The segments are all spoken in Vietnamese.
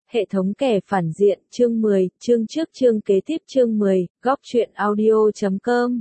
Hệ thống kẻ phản diện, chương 10, chương trước chương kế tiếp chương 10, góc truyện audio.com.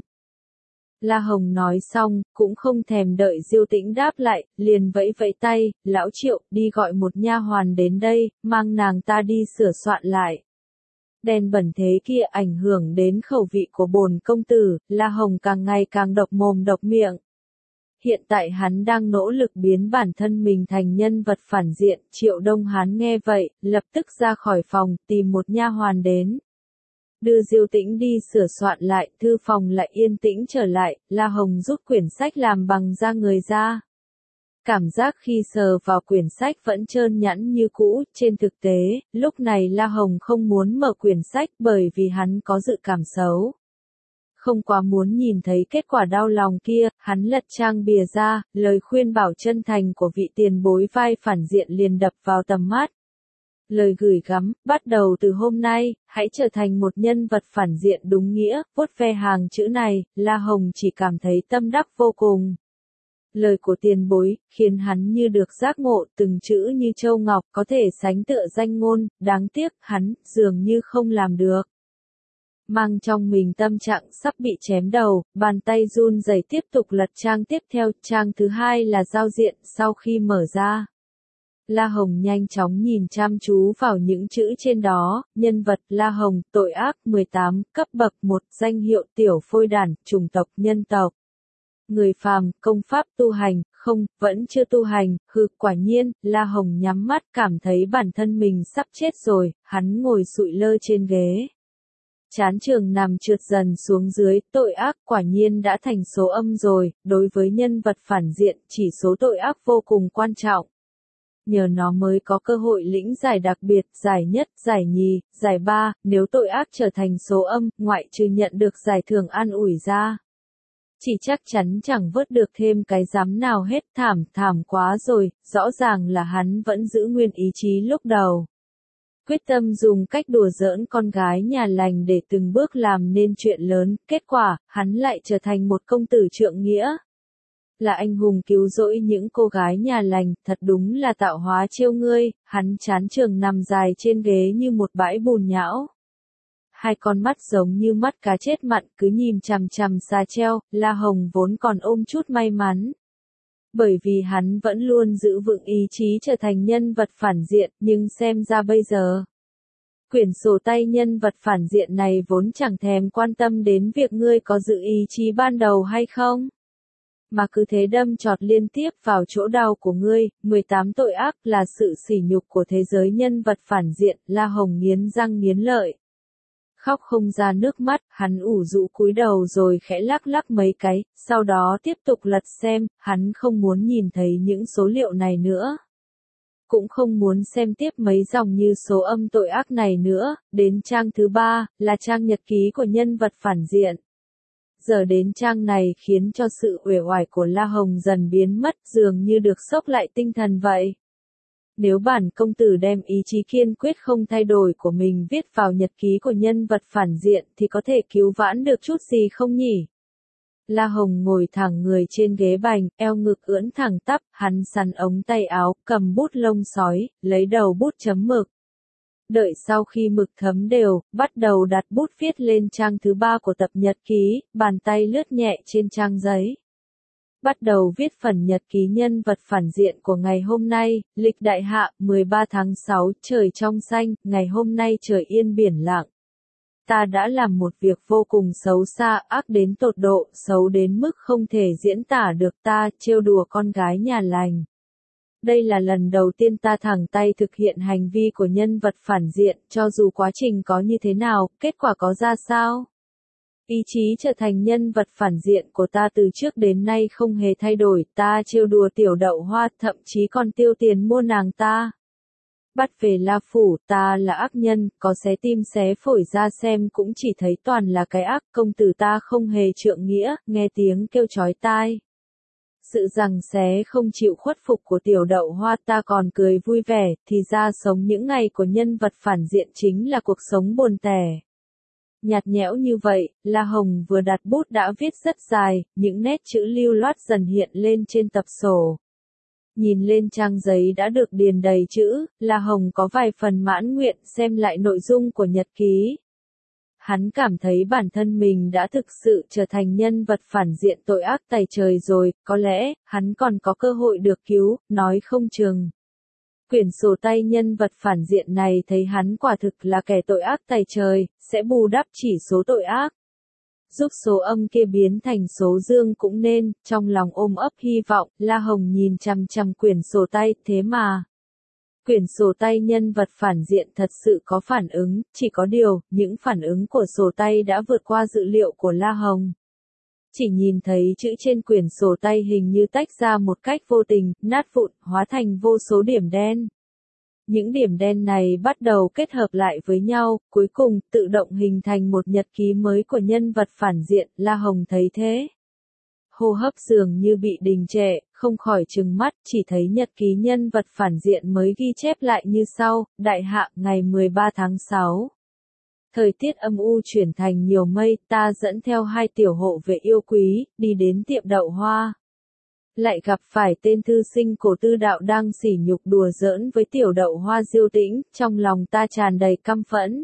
La Hồng nói xong, cũng không thèm đợi Diêu Tĩnh đáp lại, liền vẫy vẫy tay, lão Triệu, đi gọi một nha hoàn đến đây, mang nàng ta đi sửa soạn lại. Đèn bẩn thế kia ảnh hưởng đến khẩu vị của bổn công tử, La Hồng càng ngày càng độc mồm độc miệng. Hiện tại hắn đang nỗ lực biến bản thân mình thành nhân vật phản diện, Triệu Đông Hán nghe vậy, lập tức ra khỏi phòng, tìm một nha hoàn đến. Đưa Diêu Tĩnh đi sửa soạn lại, thư phòng lại yên tĩnh trở lại, La Hồng rút quyển sách làm bằng da người ra. Cảm giác khi sờ vào quyển sách vẫn trơn nhẵn như cũ, trên thực tế, lúc này La Hồng không muốn mở quyển sách bởi vì hắn có dự cảm xấu. Không quá muốn nhìn thấy kết quả đau lòng kia, hắn lật trang bìa ra, lời khuyên bảo chân thành của vị tiền bối vai phản diện liền đập vào tầm mắt. Lời gửi gắm, bắt đầu từ hôm nay, hãy trở thành một nhân vật phản diện đúng nghĩa, vuốt ve hàng chữ này, La Hồng chỉ cảm thấy tâm đắc vô cùng. Lời của tiền bối, khiến hắn như được giác ngộ, từng chữ như châu ngọc, có thể sánh tựa danh ngôn, đáng tiếc, hắn, dường như không làm được. Mang trong mình tâm trạng sắp bị chém đầu, bàn tay run rẩy tiếp tục lật trang tiếp theo, trang thứ hai là giao diện, sau khi mở ra. La Hồng nhanh chóng nhìn chăm chú vào những chữ trên đó, nhân vật La Hồng, tội ác 18, cấp bậc 1, danh hiệu tiểu phôi đản, chủng tộc nhân tộc. Người phàm, công pháp tu hành, không, vẫn chưa tu hành, quả nhiên, La Hồng nhắm mắt cảm thấy bản thân mình sắp chết rồi, hắn ngồi sụi lơ trên ghế. Chán trường nằm trượt dần xuống dưới, tội ác quả nhiên đã thành số âm rồi, đối với nhân vật phản diện, chỉ số tội ác vô cùng quan trọng. Nhờ nó mới có cơ hội lĩnh giải đặc biệt, giải nhất, giải nhì, giải ba, nếu tội ác trở thành số âm, ngoại trừ nhận được giải thưởng an ủi ra. Chỉ chắc chắn chẳng vớt được thêm cái giám nào hết, thảm quá rồi, rõ ràng là hắn vẫn giữ nguyên ý chí lúc đầu. Quyết tâm dùng cách đùa giỡn con gái nhà lành để từng bước làm nên chuyện lớn, kết quả, hắn lại trở thành một công tử trượng nghĩa. Là anh hùng cứu rỗi những cô gái nhà lành, thật đúng là tạo hóa trêu ngươi, hắn chán trường nằm dài trên ghế như một bãi bùn nhão. Hai con mắt giống như mắt cá chết mặn cứ nhìn chằm chằm xa treo, La Hồng vốn còn ôm chút may mắn. Bởi vì hắn vẫn luôn giữ vững ý chí trở thành nhân vật phản diện, nhưng xem ra bây giờ. Quyển sổ tay nhân vật phản diện này vốn chẳng thèm quan tâm đến việc ngươi có giữ ý chí ban đầu hay không. Mà cứ thế đâm chọt liên tiếp vào chỗ đau của ngươi, 18 tội ác là sự sỉ nhục của thế giới nhân vật phản diện, La Hồng nghiến răng nghiến lợi. Khóc không ra nước mắt, hắn ủ rũ cúi đầu rồi khẽ lắc lắc mấy cái, sau đó tiếp tục lật xem, hắn không muốn nhìn thấy những số liệu này nữa. Cũng không muốn xem tiếp mấy dòng như số âm tội ác này nữa, đến trang thứ 3, là trang nhật ký của nhân vật phản diện. Giờ đến trang này khiến cho sự uể oải của La Hồng dần biến mất, dường như được xốc lại tinh thần vậy. Nếu bản công tử đem ý chí kiên quyết không thay đổi của mình viết vào nhật ký của nhân vật phản diện thì có thể cứu vãn được chút gì không nhỉ? La Hồng ngồi thẳng người trên ghế bành, eo ngực ưỡn thẳng tắp, hắn sắn ống tay áo, cầm bút lông sói, lấy đầu bút chấm mực. Đợi sau khi mực thấm đều, bắt đầu đặt bút viết lên trang thứ 3 của tập nhật ký, bàn tay lướt nhẹ trên trang giấy. Bắt đầu viết phần nhật ký nhân vật phản diện của ngày hôm nay, lịch đại hạ, 13 tháng 6, trời trong xanh, ngày hôm nay trời yên biển lặng. Ta đã làm một việc vô cùng xấu xa, ác đến tột độ, xấu đến mức không thể diễn tả được, ta trêu đùa con gái nhà lành. Đây là lần đầu tiên ta thẳng tay thực hiện hành vi của nhân vật phản diện, cho dù quá trình có như thế nào, kết quả có ra sao? Ý chí trở thành nhân vật phản diện của ta từ trước đến nay không hề thay đổi, ta trêu đùa tiểu đậu hoa, thậm chí còn tiêu tiền mua nàng ta. Bắt về La Phủ, ta là ác nhân, có xé tim xé phổi ra xem cũng chỉ thấy toàn là cái ác, công tử ta không hề trượng nghĩa, nghe tiếng kêu chói tai. Sự rằng xé không chịu khuất phục của tiểu đậu hoa ta còn cười vui vẻ, thì ra sống những ngày của nhân vật phản diện chính là cuộc sống buồn tẻ. Nhạt nhẽo như vậy, La Hồng vừa đặt bút đã viết rất dài, những nét chữ lưu loát dần hiện lên trên tập sổ. Nhìn lên trang giấy đã được điền đầy chữ, La Hồng có vài phần mãn nguyện xem lại nội dung của nhật ký. Hắn cảm thấy bản thân mình đã thực sự trở thành nhân vật phản diện tội ác tày trời rồi, có lẽ, hắn còn có cơ hội được cứu, nói không chừng. Quyển sổ tay nhân vật phản diện này thấy hắn quả thực là kẻ tội ác tày trời, sẽ bù đắp chỉ số tội ác. Giúp số âm kia biến thành số dương cũng nên, trong lòng ôm ấp hy vọng, La Hồng nhìn chằm chằm quyển sổ tay, thế mà. Quyển sổ tay nhân vật phản diện thật sự có phản ứng, chỉ có điều, những phản ứng của sổ tay đã vượt qua dự liệu của La Hồng. Chỉ nhìn thấy chữ trên quyển sổ tay hình như tách ra một cách vô tình, nát vụn, hóa thành vô số điểm đen. Những điểm đen này bắt đầu kết hợp lại với nhau, cuối cùng, tự động hình thành một nhật ký mới của nhân vật phản diện, La Hồng thấy thế. Hô hấp dường như bị đình trệ, không khỏi trừng mắt, chỉ thấy nhật ký nhân vật phản diện mới ghi chép lại như sau, đại hạ, ngày 13 tháng 6. Thời tiết âm u chuyển thành nhiều mây, ta dẫn theo 2 tiểu hộ vệ yêu quý, đi đến tiệm đậu hoa. Lại gặp phải tên thư sinh cổ Tư Đạo đang sỉ nhục đùa giỡn với tiểu đậu hoa Diêu Tĩnh, trong lòng ta tràn đầy căm phẫn.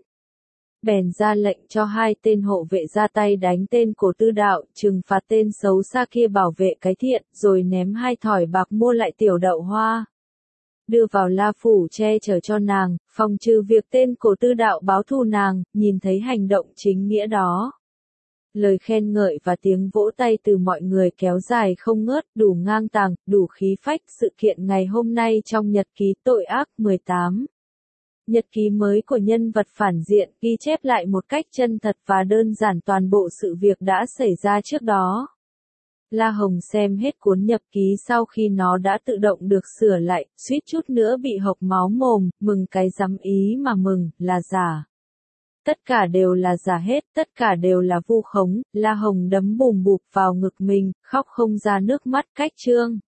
Bèn ra lệnh cho 2 tên hộ vệ ra tay đánh tên cổ Tư Đạo, trừng phạt tên xấu xa kia bảo vệ cái thiện, rồi ném 2 thỏi bạc mua lại tiểu đậu hoa. Đưa vào La Phủ che chở cho nàng, phòng trừ việc tên cổ Tư Đạo báo thù nàng, nhìn thấy hành động chính nghĩa đó. Lời khen ngợi và tiếng vỗ tay từ mọi người kéo dài không ngớt, đủ ngang tàng, đủ khí phách. Sự kiện ngày hôm nay trong nhật ký tội ác 18. Nhật ký mới của nhân vật phản diện ghi chép lại một cách chân thật và đơn giản toàn bộ sự việc đã xảy ra trước đó. La Hồng xem hết cuốn nhật ký sau khi nó đã tự động được sửa lại, suýt chút nữa bị hộc máu mồm, mừng cái dám ý mà mừng, là giả. Tất cả đều là giả hết, tất cả đều là vu khống, La Hồng đấm bùm bụp vào ngực mình, khóc không ra nước mắt cách chương.